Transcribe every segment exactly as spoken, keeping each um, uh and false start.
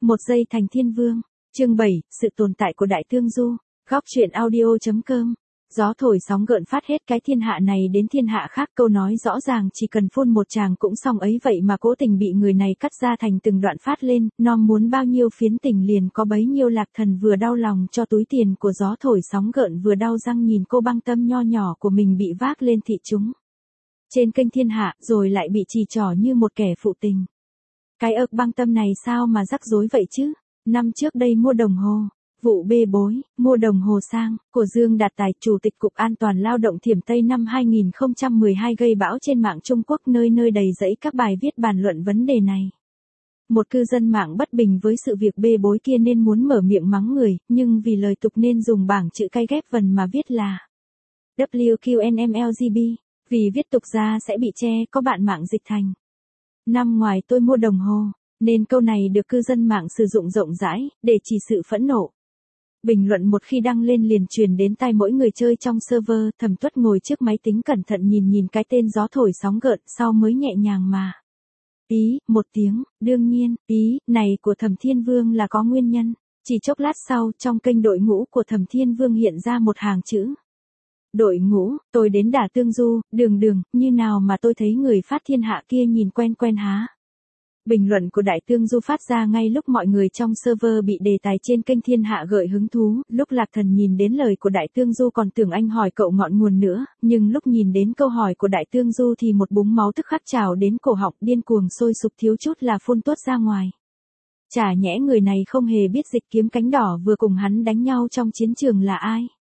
Một giây thành thiên vương. Chương bảy, sự tồn tại của Đại Tương Du. Góc truyện audio.com. Gió thổi sóng gợn phát hết cái thiên hạ này đến thiên hạ khác, câu nói rõ ràng chỉ cần phun một tràng cũng xong ấy, vậy mà cố tình bị người này cắt ra thành từng đoạn phát lên, nom muốn bao nhiêu phiến tình liền có bấy nhiêu. Lạc Thần vừa đau lòng cho túi tiền của gió thổi sóng gợn, vừa đau răng nhìn cô băng tâm nho nhỏ của mình bị vác lên thị chúng trên kênh thiên hạ, rồi lại bị chỉ trỏ như một kẻ phụ tình. Cái ực băng tâm này sao mà rắc rối vậy chứ? Năm trước đây mua đồng hồ, vụ bê bối, mua đồng hồ sang, của Dương Đạt Tài, Chủ tịch Cục An toàn Lao động Thiểm Tây năm hai nghìn không trăm mười hai gây bão trên mạng Trung Quốc, nơi nơi đầy rẫy các bài viết bàn luận vấn đề này. Một cư dân mạng bất bình với sự việc bê bối kia nên muốn mở miệng mắng người, nhưng vì lời tục nên dùng bảng chữ cái ghép vần mà viết là W Q N M L G B, vì viết tục ra sẽ bị che, có bạn mạng dịch thành năm ngoài tôi mua đồng hồ, nên câu này được cư dân mạng sử dụng rộng rãi, để chỉ sự phẫn nộ. Bình luận một khi đăng lên liền truyền đến tai mỗi người chơi trong server. Thẩm Tuất ngồi trước máy tính cẩn thận nhìn nhìn cái tên gió thổi sóng gợn, sau mới nhẹ nhàng mà ý một tiếng. Đương nhiên, ý này của Thẩm Thiên Vương là có nguyên nhân. Chỉ chốc lát sau, trong kênh đội ngũ của Thẩm Thiên Vương hiện ra một hàng chữ. Đội ngũ, tôi đến Đả Tương Du, đường đường, như nào mà tôi thấy người phát thiên hạ kia nhìn quen quen há. Bình luận của Đại Tương Du phát ra ngay lúc mọi người trong server bị đề tài trên kênh thiên hạ gợi hứng thú. Lúc Lạc Thần nhìn đến lời của Đại Tương Du còn tưởng anh hỏi cậu ngọn nguồn nữa, nhưng lúc nhìn đến câu hỏi của Đại Tương Du thì một búng máu tức khắc trào đến cổ họng, điên cuồng sôi sục thiếu chút là phun tuốt ra ngoài. Chả nhẽ người này không hề biết Dịch Kiếm Cánh Đỏ vừa cùng hắn đánh nhau trong chiến trường là ai?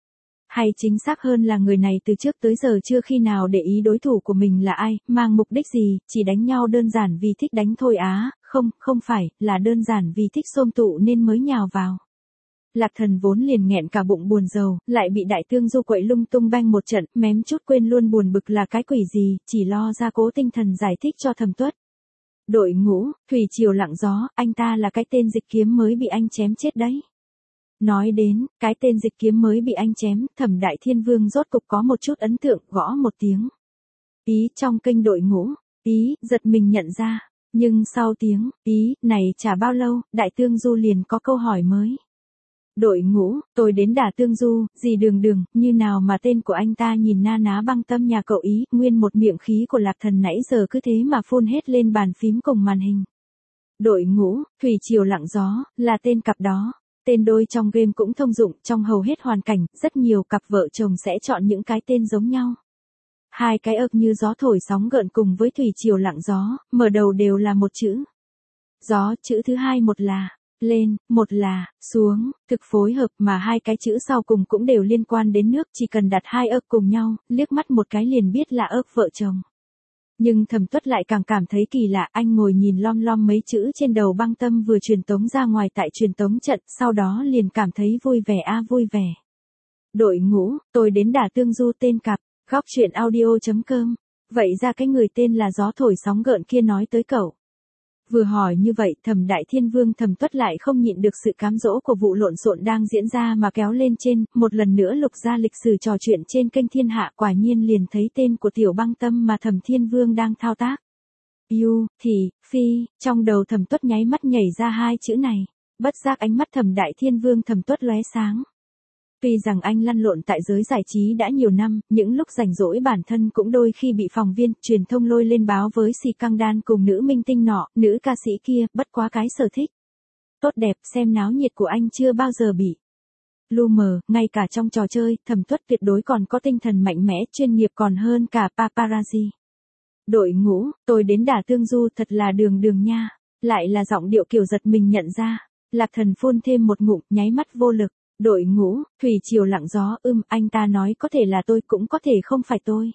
Hay chính xác hơn là người này từ trước tới giờ chưa khi nào để ý đối thủ của mình là ai, mang mục đích gì, chỉ đánh nhau đơn giản vì thích đánh thôi á, không, không phải, là đơn giản vì thích xôm tụ nên mới nhào vào. Lạc Thần vốn liền nghẹn cả bụng buồn rầu, lại bị Đại Tương Du quậy lung tung banh một trận, mém chút quên luôn buồn bực là cái quỷ gì, chỉ lo ra cố tinh thần giải thích cho Thẩm Tuất. Đội ngũ, thủy triều lặng gió, anh ta là cái tên Dịch Kiếm mới bị anh chém chết đấy. Nói đến, cái tên Dịch Kiếm mới bị anh chém, Thẩm Đại Thiên Vương rốt cục có một chút ấn tượng, gõ một tiếng. Ý trong kênh đội ngũ, ý, giật mình nhận ra, nhưng sau tiếng, ý, này chả bao lâu, Đại Tương Du liền có câu hỏi mới. Đội ngũ, tôi đến Đả Tương Du, gì đường đường, như nào mà tên của anh ta nhìn na ná băng tâm nhà cậu ý, nguyên một miệng khí của Lạc Thần nãy giờ cứ thế mà phun hết lên bàn phím cùng màn hình. Đội ngũ, thủy triều lặng gió, là tên cặp đó. Tên đôi trong game cũng thông dụng, trong hầu hết hoàn cảnh, rất nhiều cặp vợ chồng sẽ chọn những cái tên giống nhau. Hai cái ực như gió thổi sóng gợn cùng với thủy triều lặng gió, mở đầu đều là một chữ. Gió, chữ thứ hai một là lên, một là xuống, thực phối hợp, mà hai cái chữ sau cùng cũng đều liên quan đến nước, chỉ cần đặt hai ực cùng nhau, liếc mắt một cái liền biết là ực vợ chồng. Nhưng Thẩm Tuất lại càng cảm thấy kỳ lạ, anh ngồi nhìn lom lom mấy chữ trên đầu băng tâm vừa truyền tống ra ngoài tại truyền tống trận, sau đó liền cảm thấy vui vẻ a à, vui vẻ. Đội ngũ, tôi đến Đả Tương Du tên cặp, góc truyện audio.com. Vậy ra cái người tên là gió thổi sóng gợn kia nói tới cậu. Vừa hỏi như vậy, Thẩm Đại Thiên Vương Thẩm Tuất lại không nhịn được sự cám dỗ của vụ lộn xộn đang diễn ra mà kéo lên trên, một lần nữa lục ra lịch sử trò chuyện trên kênh thiên hạ, quả nhiên liền thấy tên của tiểu băng tâm mà Thẩm Thiên Vương đang thao tác. U, thì, phi, trong đầu Thẩm Tuất nháy mắt nhảy ra hai chữ này, bất giác ánh mắt Thẩm Đại Thiên Vương Thẩm Tuất lóe sáng. Tuy rằng anh lăn lộn tại giới giải trí đã nhiều năm, những lúc rảnh rỗi bản thân cũng đôi khi bị phóng viên, truyền thông lôi lên báo với Si Căng Đan cùng nữ minh tinh nọ, nữ ca sĩ kia, bất quá cái sở thích tốt đẹp, xem náo nhiệt của anh chưa bao giờ bị lu mờ, ngay cả trong trò chơi, Thẩm Tuất tuyệt đối còn có tinh thần mạnh mẽ, chuyên nghiệp còn hơn cả paparazzi. Đội ngũ, tôi đến Đả Tương Du thật là đường đường nha, lại là giọng điệu kiểu giật mình nhận ra. Lạc Thần phun thêm một ngụm, nháy mắt vô lực. Đội ngũ, thủy triều lặng gió, ưm, anh ta nói có thể là tôi cũng có thể không phải tôi.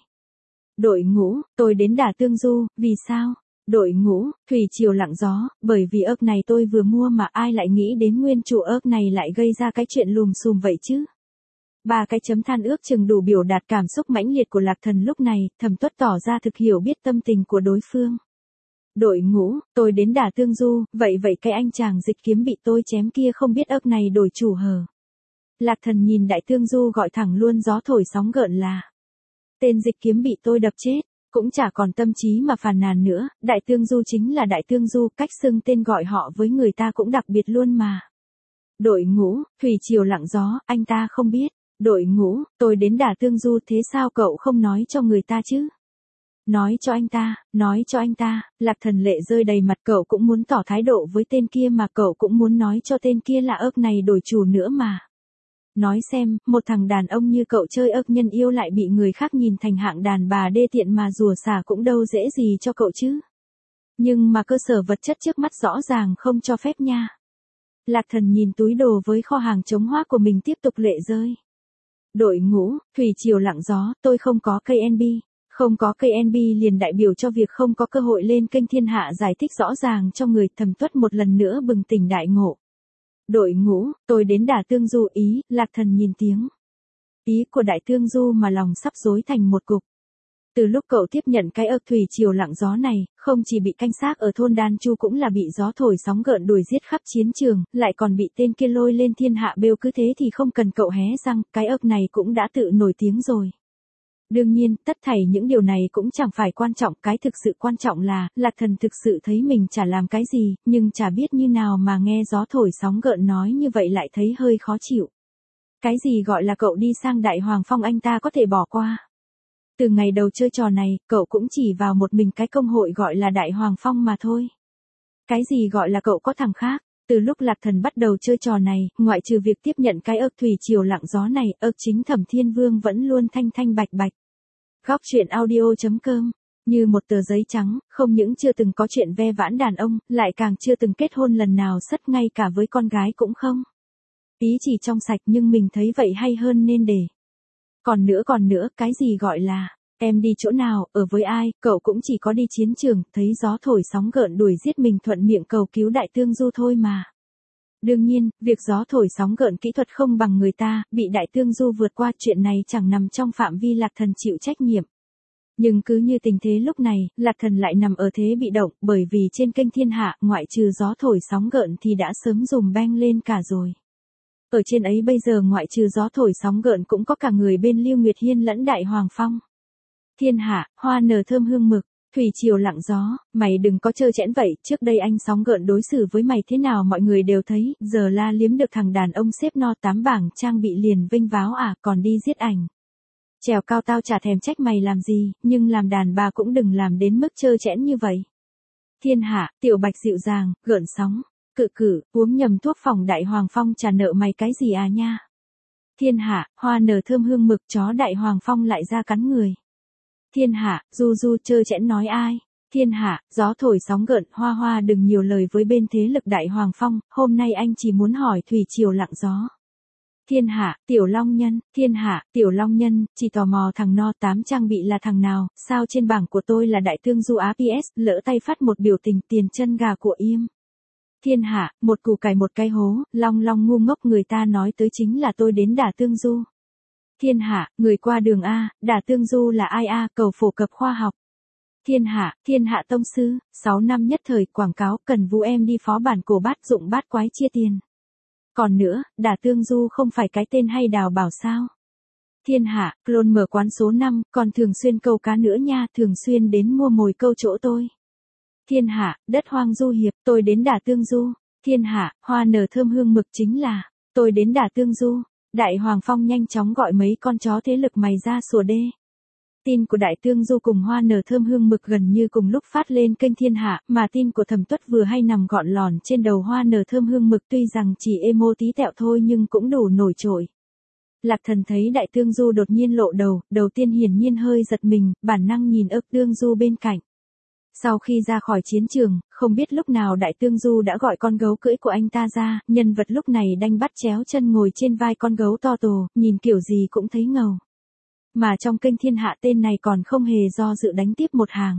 Đội ngũ, tôi đến Đả Tương Du, vì sao? Đội ngũ, thủy triều lặng gió, bởi vì ớt này tôi vừa mua mà ai lại nghĩ đến nguyên chủ ớt này lại gây ra cái chuyện lùm xùm vậy chứ? Ba cái chấm than ước chừng đủ biểu đạt cảm xúc mãnh liệt của Lạc Thần lúc này, Thẩm Tuất tỏ ra thực hiểu biết tâm tình của đối phương. Đội ngũ, tôi đến Đả Tương Du, vậy vậy cái anh chàng Dịch Kiếm bị tôi chém kia không biết ớt này đổi chủ hờ? Lạc Thần nhìn Đại Tương Du gọi thẳng luôn gió thổi sóng gợn là. Tên Dịch Kiếm bị tôi đập chết. cũng chả còn tâm trí mà phàn nàn nữa, Đại Tương Du chính là Đại Tương Du, cách xưng tên gọi họ với người ta cũng đặc biệt luôn mà. Đội ngũ, thủy triều lặng gió, anh ta không biết. Đội ngũ, tôi đến Đả Tương Du thế sao cậu không nói cho người ta chứ? Nói cho anh ta, nói cho anh ta, Lạc Thần lệ rơi đầy mặt, cậu cũng muốn tỏ thái độ với tên kia mà, cậu cũng muốn nói cho tên kia là ớt này đổi chủ nữa mà. Nói xem, một thằng đàn ông như cậu chơi ớt nhân yêu lại bị người khác nhìn thành hạng đàn bà đê tiện mà rủa xả cũng đâu dễ gì cho cậu chứ. Nhưng mà cơ sở vật chất trước mắt rõ ràng không cho phép nha. Lạc Thần nhìn túi đồ với kho hàng chống hoác của mình tiếp tục lệ rơi. Đội ngũ, thủy triều lặng gió, tôi không có ca en bê. Không có ca en bê liền đại biểu cho việc không có cơ hội lên kênh Thiên Hạ giải thích rõ ràng cho người. Thẩm Tuất một lần nữa bừng tỉnh đại ngộ. Đội ngũ, tôi đến Đả Tương Du ý, Lạc Thần nhìn tiếng. Ý của Đại Tương Du mà lòng sắp rối thành một cục. Từ lúc cậu tiếp nhận cái ợt thủy triều lặng gió này, không chỉ bị canh xác ở thôn Đan Chu cũng là bị gió thổi sóng gợn đuổi giết khắp chiến trường, lại còn bị tên kia lôi lên thiên hạ bêu, cứ thế thì không cần cậu hé răng, cái ợt này cũng đã tự nổi tiếng rồi. Đương nhiên, tất thảy những điều này cũng chẳng phải quan trọng, cái thực sự quan trọng là, Lạc Thần thực sự thấy mình chả làm cái gì, nhưng chả biết như nào mà nghe gió thổi sóng gợn nói như vậy lại thấy hơi khó chịu. Cái gì gọi là cậu đi sang Đại Hoàng Phong anh ta có thể bỏ qua. Từ ngày đầu chơi trò này, cậu cũng chỉ vào một mình cái công hội gọi là Đại Hoàng Phong mà thôi. Cái gì gọi là cậu có thằng khác. Từ lúc Lạc Thần bắt đầu chơi trò này, ngoại trừ việc tiếp nhận cái ớt thủy triều lặng gió này, ớt chính Thẩm Thiên Vương vẫn luôn thanh thanh bạch bạch. Góc truyện audio chấm com, như một tờ giấy trắng, không những chưa từng có chuyện ve vãn đàn ông, lại càng chưa từng kết hôn lần nào, sất ngay cả với con gái cũng không. Ý chỉ trong sạch nhưng mình thấy vậy hay hơn nên để. Còn nữa còn nữa, cái gì gọi là, em đi chỗ nào, ở với ai, cậu cũng chỉ có đi chiến trường, thấy gió thổi sóng gợn đuổi giết mình thuận miệng cầu cứu Đại Tương Du thôi mà. Đương nhiên, việc gió thổi sóng gợn kỹ thuật không bằng người ta, bị Đại Tương Du vượt qua, chuyện này chẳng nằm trong phạm vi Lạc Thần chịu trách nhiệm. Nhưng cứ như tình thế lúc này, Lạc Thần lại nằm ở thế bị động, bởi vì trên kênh Thiên Hạ, ngoại trừ gió thổi sóng gợn thì đã sớm dùm beng lên cả rồi. Ở trên ấy bây giờ ngoại trừ gió thổi sóng gợn cũng có cả người bên Lưu Nguyệt Hiên lẫn Đại Hoàng Phong. Thiên Hạ, hoa nở thơm hương mực, thủy triều lặng gió, mày đừng có trơ trẽn vậy, trước đây anh sóng gợn đối xử với mày thế nào mọi người đều thấy, giờ la liếm được thằng đàn ông xếp no tám bảng trang bị liền vinh váo à, còn đi giết ảnh. Trèo cao tao chả thèm trách mày làm gì, nhưng làm đàn bà cũng đừng làm đến mức trơ trẽn như vậy. Thiên Hạ, Tiểu Bạch dịu dàng, gợn sóng, cự cử, uống nhầm thuốc phòng Đại Hoàng Phong chả nợ mày cái gì à nha. Thiên Hạ, hoa nở thơm hương mực, chó Đại Hoàng Phong lại ra cắn người. Thiên Hạ, du du trơ trẽn nói ai. Thiên Hạ, gió thổi sóng gợn, hoa hoa đừng nhiều lời với bên thế lực Đại Hoàng Phong, hôm nay anh chỉ muốn hỏi thủy triều lặng gió. Thiên Hạ, Tiểu Long Nhân, Thiên Hạ, Tiểu Long Nhân, chỉ tò mò thằng no tám trang bị là thằng nào, sao trên bảng của tôi là Đại Tương Du á pê ét, lỡ tay phát một biểu tình tiền chân gà của im. Thiên Hạ, một củ cải một cái hố, long long ngu ngốc, người ta nói tới chính là tôi đến Đả Tương Du. Thiên Hạ, người qua đường A, Đả Tương Du là ai A, cầu phổ cập khoa học. Thiên Hạ, Thiên Hạ Tông Sư, sáu năm nhất thời, quảng cáo, cần vu em đi phó bản cổ bát dụng bát quái chia tiền. Còn nữa, Đả Tương Du không phải cái tên hay đào bảo sao. Thiên Hạ, clone mở quán số năm, còn thường xuyên câu cá nữa nha, thường xuyên đến mua mồi câu chỗ tôi. Thiên Hạ, đất hoang du hiệp, tôi đến Đả Tương Du. Thiên Hạ, hoa nở thơm hương mực chính là, tôi đến Đả Tương Du. Đại Hoàng Phong nhanh chóng gọi mấy con chó thế lực mày ra sủa đê. Tin của Đại Tương Du cùng hoa nở thơm hương mực gần như cùng lúc phát lên kênh Thiên Hạ, mà tin của Thẩm Tuất vừa hay nằm gọn lòn trên đầu hoa nở thơm hương mực, tuy rằng chỉ emo tí tẹo thôi nhưng cũng đủ nổi trội. Lạc Thần thấy Đại Tương Du đột nhiên lộ đầu, đầu tiên hiển nhiên hơi giật mình, bản năng nhìn ấp Tương Du bên cạnh. Sau khi ra khỏi chiến trường, không biết lúc nào Đại Tương Du đã gọi con gấu cưỡi của anh ta ra, nhân vật lúc này đanh bắt chéo chân ngồi trên vai con gấu to tồ, nhìn kiểu gì cũng thấy ngầu. Mà trong kênh Thiên Hạ tên này còn không hề do dự đánh tiếp một hàng.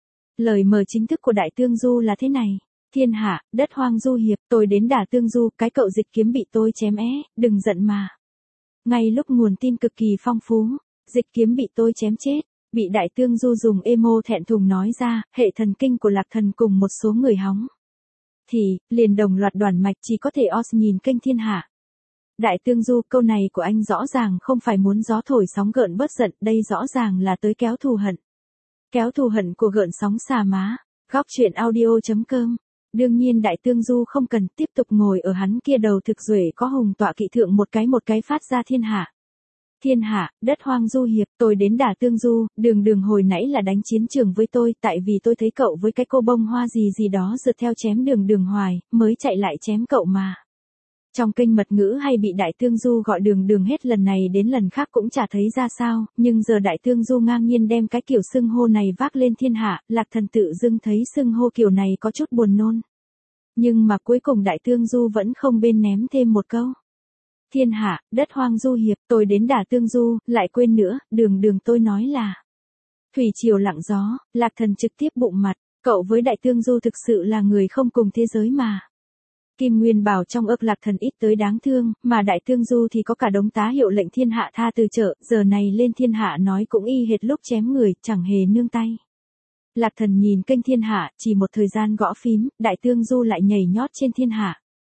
Lời mời chính thức của Đại Tương Du là thế này. Thiên Hạ, đất hoang du hiệp, tôi đến Đả Tương Du, cái cậu dịch kiếm bị tôi chém é, đừng giận mà. Ngay lúc nguồn tin cực kỳ phong phú, dịch kiếm bị tôi chém chết, bị Đại Tương Du dùng emo thẹn thùng nói ra, hệ thần kinh của Lạc Thần cùng một số người hóng. Thì, liền đồng loạt đoàn mạch chỉ có thể os nhìn kênh Thiên Hạ. Đại Tương Du, câu này của anh rõ ràng không phải muốn gió thổi sóng gợn bớt giận, đây rõ ràng là tới kéo thù hận. Kéo thù hận của gợn sóng xà má. Góc truyện audio.com. Đương nhiên Đại Tương Du không cần tiếp tục ngồi ở hắn kia đầu thực duệ có hùng tọa kỵ thượng một cái một cái phát ra thiên hạ. Thiên hạ, đất hoang du hiệp, tôi đến Đả Tương Du, đường đường hồi nãy là đánh chiến trường với tôi, tại vì tôi thấy cậu với cái cô bông hoa gì gì đó rượt theo chém đường đường hoài, mới chạy lại chém cậu mà. Trong kênh mật ngữ hay bị Đại Tương Du gọi đường đường hết lần này đến lần khác cũng chả thấy ra sao, nhưng giờ Đại Tương Du ngang nhiên đem cái kiểu xưng hô này vác lên thiên hạ, Lạc Thần tự dưng thấy xưng hô kiểu này có chút buồn nôn. Nhưng mà cuối cùng Đại Tương Du vẫn không bên ném thêm một câu. Thiên hạ, đất hoang du hiệp, tôi đến Đả Tương Du, lại quên nữa, đường đường tôi nói là. Thủy triều lặng gió, Lạc Thần trực tiếp bụng mặt, cậu với Đại Tương Du thực sự là người không cùng thế giới mà. Kim Nguyên bảo trong ức Lạc Thần ít tới đáng thương, mà Đại Tương Du thì có cả đống tá hiệu lệnh thiên hạ tha từ chợ, giờ này lên thiên hạ nói cũng y hệt lúc chém người, chẳng hề nương tay. Lạc Thần nhìn kênh thiên hạ, chỉ một thời gian gõ phím, Đại Tương Du lại nhảy nhót trên thiên hạ.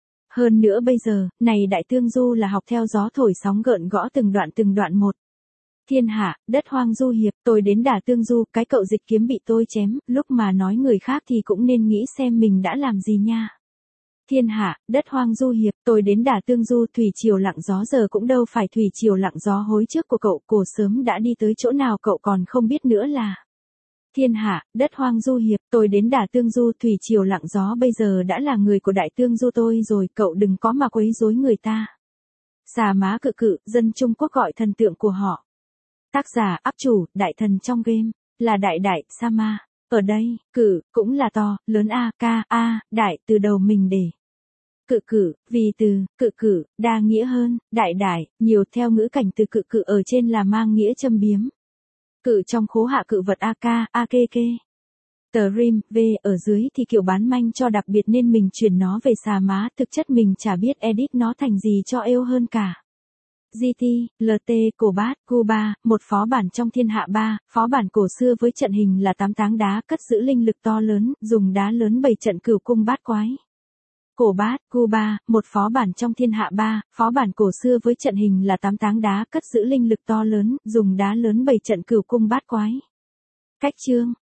Hơn nữa bây giờ, này Đại Tương Du là học theo gió thổi sóng gợn gõ từng đoạn từng đoạn một. Thiên hạ, đất hoang du hiệp, tôi đến Đả Tương Du, cái cậu dịch kiếm bị tôi chém, lúc mà nói người khác thì cũng nên nghĩ xem mình đã làm gì nha. Thiên hạ, đất hoang du hiệp, tôi đến Đả Tương Du, thủy triều lặng gió giờ cũng đâu phải thủy triều lặng gió hối trước của cậu, cổ sớm đã đi tới chỗ nào cậu còn không biết nữa là. Thiên hạ, đất hoang du hiệp, tôi đến Đả Tương Du, thủy triều lặng gió bây giờ đã là người của Đại Tương Du tôi rồi, cậu đừng có mà quấy rối người ta. Xà má cự cự, dân Trung Quốc gọi thần tượng của họ. Tác giả, áp chủ, đại thần trong game, là đại đại, sa ma. Ở đây, cự, cũng là to, lớn a, ca, a, đại, từ đầu mình để. Cự cự, vì từ, cự cự, đa nghĩa hơn, đại đại, nhiều theo ngữ cảnh từ cự cự ở trên là mang nghĩa châm biếm. Cự trong khố hạ cự vật a ca, a kê kê. Tờ rim, v, ở dưới thì kiểu bán manh cho đặc biệt nên mình chuyển nó về xà má, thực chất mình chả biết edit nó thành gì cho êu hơn cả. giê tê, lờ tê, cổ bát, Cuba, một phó bản trong thiên hạ ba, phó bản cổ xưa với trận hình là tám táng đá cất giữ linh lực to lớn, dùng đá lớn bày trận cửu cung bát quái. Cổ bát, Cuba, một phó bản trong thiên hạ ba, phó bản cổ xưa với trận hình là tám táng đá cất giữ linh lực to lớn, dùng đá lớn bày trận cửu cung bát quái. Cách chương,